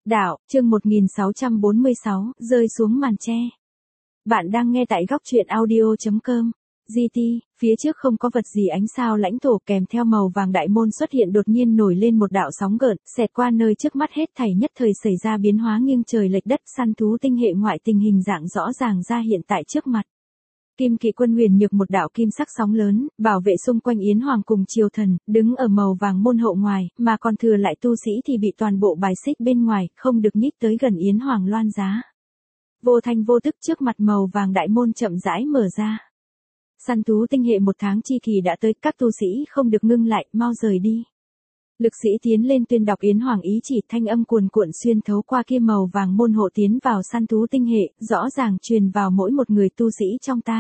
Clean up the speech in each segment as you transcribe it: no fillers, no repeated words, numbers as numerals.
Đạo, chương 1646, rơi xuống màn tre. Bạn đang nghe tại góc truyện audio.com. GT, phía trước không có vật gì ánh sao lãnh thổ kèm theo màu vàng đại môn xuất hiện đột nhiên nổi lên một đạo sóng gợn, xẹt qua nơi trước mắt hết thảy nhất thời xảy ra biến hóa nghiêng trời lệch đất săn thú tinh hệ ngoại tình hình dạng rõ ràng ra hiện tại trước mặt. Kim Kỵ Quân huyền nhược một đạo kim sắc sóng lớn, bảo vệ xung quanh Yến Hoàng cùng triều thần, đứng ở màu vàng môn hậu ngoài, mà còn thừa lại tu sĩ thì bị toàn bộ bài xích bên ngoài, không được nhích tới gần Yến Hoàng loan giá. Vô thanh vô tức trước mặt màu vàng đại môn chậm rãi mở ra. Săn thú tinh hệ một tháng chi kỳ đã tới, các tu sĩ không được ngưng lại, mau rời đi. Lực sĩ tiến lên tuyên đọc Yến Hoàng ý chỉ, thanh âm cuồn cuộn xuyên thấu qua kia màu vàng môn hộ tiến vào săn thú tinh hệ, rõ ràng truyền vào mỗi một người tu sĩ trong tai.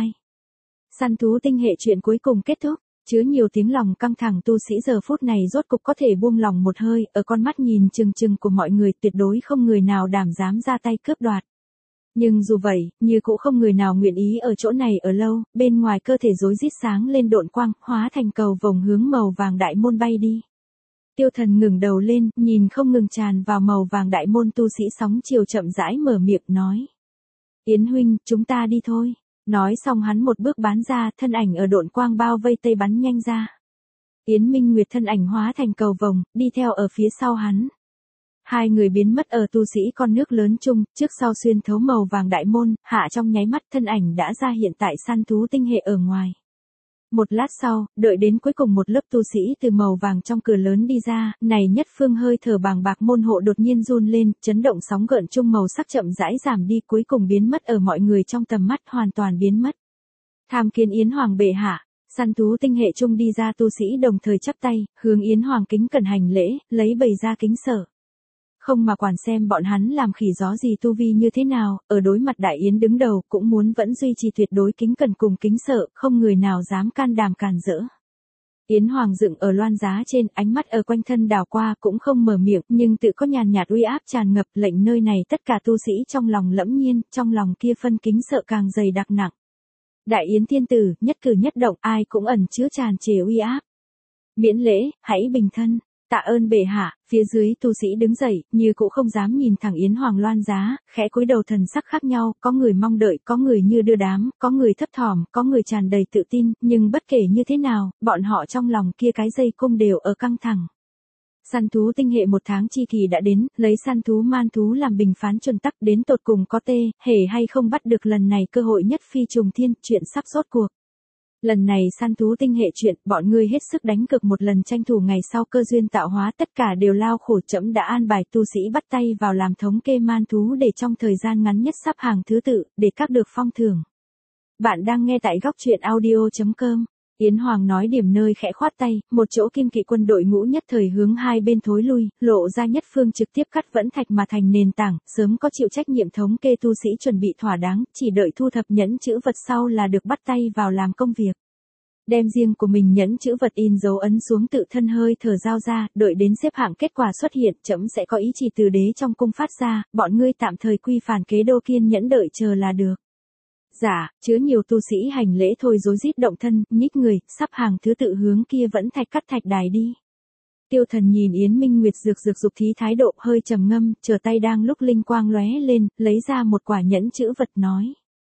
Săn thú tinh hệ chuyện cuối cùng kết thúc, chứa nhiều tiếng lòng căng thẳng tu sĩ giờ phút này rốt cục có thể buông lòng một hơi, ở con mắt nhìn chừng chừng của mọi người tuyệt đối không người nào đảm dám ra tay cướp đoạt. Nhưng dù vậy, như cũng không người nào nguyện ý ở chỗ này ở lâu, bên ngoài cơ thể rối rít sáng lên độn quang, hóa thành cầu vồng hướng màu vàng đại môn bay đi. Tiêu Thần ngẩng đầu lên, nhìn không ngừng tràn vào màu vàng đại môn tu sĩ sóng chiều chậm rãi mở miệng nói. Yến huynh, chúng ta đi thôi. Nói xong hắn một bước bán ra, thân ảnh ở độn quang bao vây tây bắn nhanh ra. Yến Minh Nguyệt thân ảnh hóa thành cầu vồng, đi theo ở phía sau hắn. Hai người biến mất ở tu sĩ con nước lớn chung, trước sau xuyên thấu màu vàng đại môn, hạ trong nháy mắt thân ảnh đã ra hiện tại săn thú tinh hệ ở ngoài. Một lát sau, đợi đến cuối cùng một lớp tu sĩ từ màu vàng trong cửa lớn đi ra, này nhất phương hơi thở bàng bạc môn hộ đột nhiên run lên, chấn động sóng gợn chung màu sắc chậm rãi giảm đi cuối cùng biến mất ở mọi người trong tầm mắt hoàn toàn biến mất. Tham kiến Yến Hoàng bệ hạ, săn thú tinh hệ chung đi ra tu sĩ đồng thời chắp tay, hướng Yến Hoàng kính cẩn hành lễ, lấy bày ra kính sợ. Không mà quản xem bọn hắn làm khỉ gió gì tu vi như thế nào, ở đối mặt đại yến đứng đầu cũng muốn vẫn duy trì tuyệt đối kính cẩn cùng kính sợ, không người nào dám can đảm cản rỡ. Yến Hoàng dựng ở loan giá trên, ánh mắt ở quanh thân đảo qua cũng không mở miệng, nhưng tự có nhàn nhạt uy áp tràn ngập lệnh nơi này tất cả tu sĩ trong lòng lẫm nhiên, trong lòng kia phân kính sợ càng dày đặc nặng. Đại yến thiên tử, nhất cử nhất động ai cũng ẩn chứa tràn trề uy áp. Miễn lễ, hãy bình thân. Tạ ơn bệ hạ, phía dưới tu sĩ đứng dậy, như cũng không dám nhìn thẳng Yến Hoàng loan giá, khẽ cúi đầu thần sắc khác nhau, có người mong đợi, có người như đưa đám, có người thấp thỏm, có người tràn đầy tự tin, nhưng bất kể như thế nào, bọn họ trong lòng kia cái dây cung đều ở căng thẳng. Săn thú tinh hệ một tháng chi kỳ đã đến, lấy săn thú man thú làm bình phán chuẩn tắc đến tột cùng có tê, hề hay không bắt được lần này cơ hội nhất phi trùng thiên, chuyện sắp rốt cuộc. Lần này săn thú tinh hệ chuyện, bọn ngươi hết sức đánh cực một lần tranh thủ ngày sau cơ duyên tạo hóa tất cả đều lao khổ trẫm đã an bài tu sĩ bắt tay vào làm thống kê man thú để trong thời gian ngắn nhất sắp hàng thứ tự, để các được phong thưởng. Bạn đang nghe tại góc truyện audio.com. Yến Hoàng nói điểm nơi khẽ khoát tay, một chỗ Kim Kỵ Quân đội ngũ nhất thời hướng hai bên thối lui, lộ ra nhất phương trực tiếp cắt vẫn thạch mà thành nền tảng, sớm có chịu trách nhiệm thống kê tu sĩ chuẩn bị thỏa đáng, chỉ đợi thu thập nhẫn chữ vật sau là được bắt tay vào làm công việc. Đem riêng của mình nhẫn chữ vật in dấu ấn xuống tự thân hơi thở giao ra, đợi đến xếp hạng kết quả xuất hiện, trẫm sẽ có ý chỉ từ đế trong cung phát ra, bọn ngươi tạm thời quy phản kế đô kiên nhẫn đợi chờ là được. Dạ, chứa nhiều tu sĩ hành lễ thôi rối rít động thân, nhích người, sắp hàng thứ tự hướng kia vẫn thạch cắt thạch đài đi. Tiêu Thần nhìn Yến Minh Nguyệt rực dục thí thái độ hơi trầm ngâm, chờ tay đang lúc linh quang lóe lên, lấy ra một quả nhẫn chữ vật nói.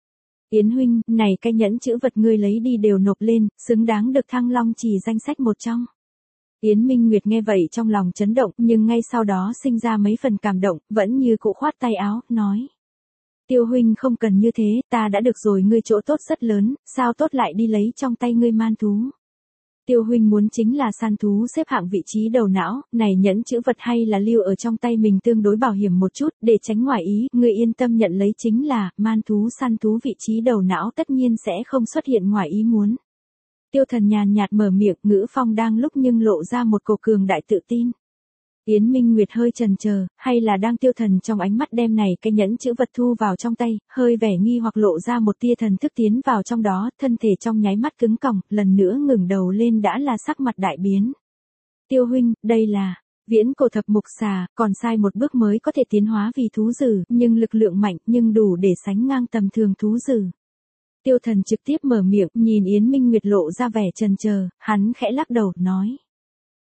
Yến huynh, này cái nhẫn chữ vật ngươi lấy đi đều nộp lên, xứng đáng được Thăng Long Chỉ danh sách một trong. Yến Minh Nguyệt nghe vậy trong lòng chấn động, nhưng ngay sau đó sinh ra mấy phần cảm động, vẫn như cụ khoát tay áo, nói. Tiêu huynh không cần như thế, ta đã được rồi ngươi chỗ tốt rất lớn, sao tốt lại đi lấy trong tay ngươi man thú. Tiêu huynh muốn chính là săn thú xếp hạng vị trí đầu não, này nhẫn chữ vật hay là lưu ở trong tay mình tương đối bảo hiểm một chút, để tránh ngoài ý, ngươi yên tâm nhận lấy chính là, man thú săn thú vị trí đầu não tất nhiên sẽ không xuất hiện ngoài ý muốn. Tiêu Thần nhàn nhạt mở miệng, ngữ phong đang lúc nhưng lộ ra một cổ cường đại tự tin. Yến Minh Nguyệt hơi chần chờ, hay là đang Tiêu Thần trong ánh mắt đem này cái nhẫn chữ vật thu vào trong tay, hơi vẻ nghi hoặc lộ ra một tia thần thức tiến vào trong đó, thân thể trong nháy mắt cứng còng, lần nữa ngẩng đầu lên đã là sắc mặt đại biến. Tiêu huynh, đây là viễn cổ thập mục xà, còn sai một bước mới có thể tiến hóa vì thú dữ, nhưng lực lượng mạnh, nhưng đủ để sánh ngang tầm thường thú dữ. Tiêu Thần trực tiếp mở miệng, nhìn Yến Minh Nguyệt lộ ra vẻ chần chờ, hắn khẽ lắc đầu, nói.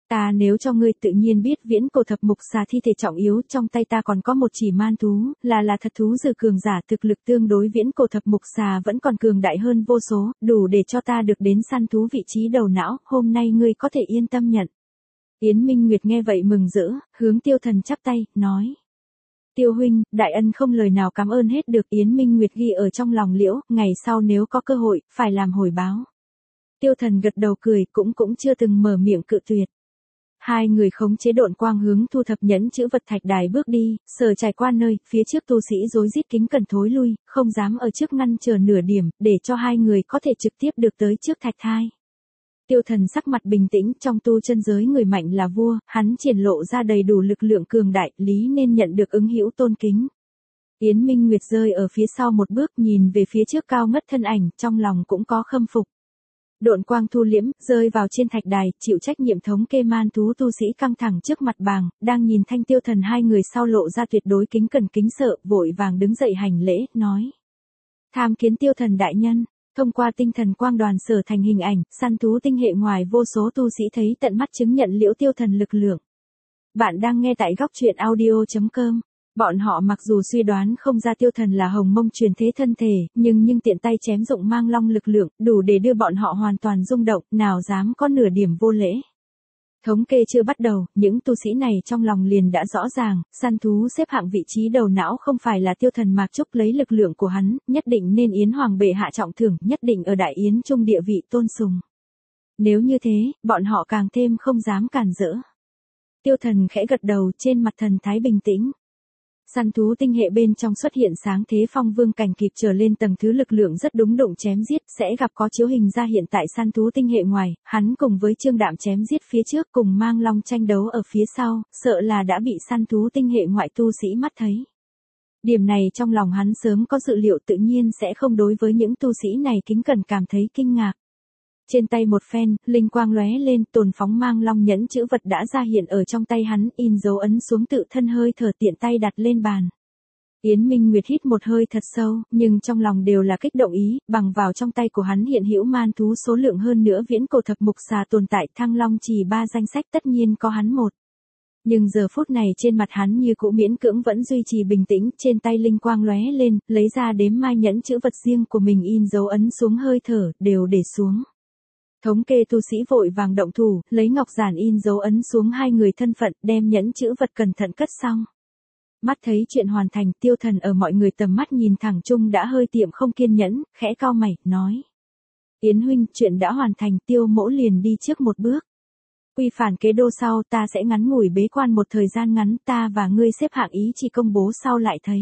Ta nếu cho ngươi tự nhiên biết viễn cổ thập mục xà thi thể trọng yếu, trong tay ta còn có một chỉ man thú, là thật thú dư cường giả thực lực tương đối viễn cổ thập mục xà vẫn còn cường đại hơn vô số, đủ để cho ta được đến săn thú vị trí đầu não, hôm nay ngươi có thể yên tâm nhận. Yến Minh Nguyệt nghe vậy mừng rỡ, hướng Tiêu Thần chắp tay, nói. Tiêu huynh, đại ân không lời nào cảm ơn hết được. Yến Minh Nguyệt ghi ở trong lòng liễu, ngày sau nếu có cơ hội, phải làm hồi báo. Tiêu Thần gật đầu cười, cũng chưa từng mở miệng cự tuyệt. Hai người khống chế độn quang hướng thu thập nhẫn chữ vật thạch đài bước đi, Sở trải qua nơi, phía trước tu sĩ rối rít kính cẩn thối lui, không dám ở trước ngăn chờ nửa điểm, để cho hai người có thể trực tiếp được tới trước thạch thai. Tiêu Thần sắc mặt bình tĩnh, trong tu chân giới người mạnh là vua, hắn triển lộ ra đầy đủ lực lượng cường đại, lý nên nhận được ứng hữu tôn kính. Yến Minh Nguyệt rơi ở phía sau một bước, nhìn về phía trước cao ngất thân ảnh, trong lòng cũng có khâm phục. Độn quang thu liễm, rơi vào trên thạch đài, chịu trách nhiệm thống kê man thú tu sĩ căng thẳng trước mặt bàng, đang nhìn Thanh Tiêu Thần hai người sau lộ ra tuyệt đối kính cẩn kính sợ, vội vàng đứng dậy hành lễ, nói. Tham kiến Tiêu Thần đại nhân. Thông qua tinh thần quang đoàn sở thành hình ảnh, săn thú tinh hệ ngoài vô số tu sĩ thấy tận mắt chứng nhận liễu Tiêu Thần lực lượng. Bạn đang nghe tại góc truyện audio.com. Bọn họ mặc dù suy đoán không ra Tiêu Thần là hồng mông truyền thế thân thể, nhưng tiện tay chém dụng mang long lực lượng, đủ để đưa bọn họ hoàn toàn rung động, nào dám có nửa điểm vô lễ. Thống kê chưa bắt đầu, những tu sĩ này trong lòng liền đã rõ ràng, săn thú xếp hạng vị trí đầu não không phải là Tiêu Thần Mạc Trúc lấy lực lượng của hắn, nhất định nên Yến Hoàng bệ hạ trọng thưởng, nhất định ở Đại Yến trung địa vị tôn sùng. Nếu như thế, bọn họ càng thêm không dám cản rỡ. Tiêu Thần khẽ gật đầu, trên mặt thần thái bình tĩnh. Săn thú tinh hệ bên trong xuất hiện sáng thế phong vương cảnh kịp trở lên tầng thứ lực lượng rất đúng đụng chém giết, sẽ gặp có chiếu hình ra hiện tại săn thú tinh hệ ngoài, hắn cùng với Trương Đạm chém giết phía trước cùng mang long tranh đấu ở phía sau, sợ là đã bị săn thú tinh hệ ngoại tu sĩ mắt thấy. Điểm này trong lòng hắn sớm có dự liệu, tự nhiên sẽ không đối với những tu sĩ này kính cẩn cảm thấy kinh ngạc. Trên tay một phen, linh quang lóe lên, tồn phóng mang long nhẫn chữ vật đã ra hiện ở trong tay hắn, in dấu ấn xuống tự thân hơi thở tiện tay đặt lên bàn. Yến Minh Nguyệt hít một hơi thật sâu, nhưng trong lòng đều là kích động ý, bằng vào trong tay của hắn hiện hữu man thú số lượng hơn nữa viễn cổ thập mục xà tồn tại, Thăng Long Trì 3 danh sách tất nhiên có hắn một. Nhưng giờ phút này trên mặt hắn như cũ miễn cưỡng vẫn duy trì bình tĩnh, trên tay linh quang lóe lên, lấy ra đếm mai nhẫn chữ vật riêng của mình in dấu ấn xuống hơi thở, đều để xuống. Thống kê tu sĩ vội vàng động thủ, lấy ngọc giản in dấu ấn xuống hai người thân phận, đem nhẫn chữ vật cẩn thận cất xong. Mắt thấy chuyện hoàn thành, Tiêu Thần ở mọi người tầm mắt nhìn thẳng chung đã hơi tiệm không kiên nhẫn, khẽ cau mày, nói. Yến huynh, chuyện đã hoàn thành, Tiêu mỗ liền đi trước một bước. Quy phản kế đô sau, ta sẽ ngắn ngủi bế quan một thời gian ngắn, ta và ngươi xếp hạng ý chỉ công bố sau lại thấy.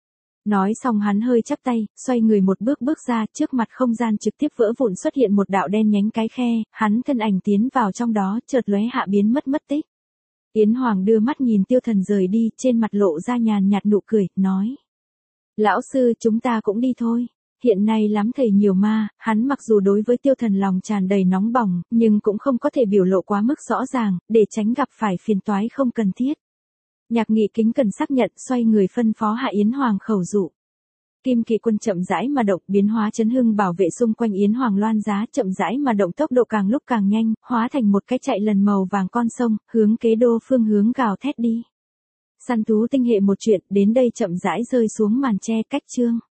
Nói xong hắn hơi chắp tay, xoay người một bước ra, trước mặt không gian trực tiếp vỡ vụn xuất hiện một đạo đen nhánh cái khe, hắn thân ảnh tiến vào trong đó, chợt lóe hạ biến mất tích. Yến Hoàng đưa mắt nhìn Tiêu Thần rời đi, trên mặt lộ ra nhàn nhạt nụ cười, nói. Lão sư, chúng ta cũng đi thôi. Hiện nay lắm thầy nhiều ma, hắn mặc dù đối với Tiêu Thần lòng tràn đầy nóng bỏng, nhưng cũng không có thể biểu lộ quá mức rõ ràng, để tránh gặp phải phiền toái không cần thiết. Nhạc Nghị kính cần xác nhận, xoay người phân phó hạ Yến Hoàng khẩu dụ. Kim Kỳ Quân chậm rãi mà động, biến hóa chấn hưng bảo vệ xung quanh Yến Hoàng loan giá, chậm rãi mà động, tốc độ càng lúc càng nhanh, hóa thành một cái chạy lần màu vàng con sông, hướng kế đô phương hướng gào thét đi. Săn thú tinh hệ một chuyện, đến đây chậm rãi rơi xuống màn che cách chương.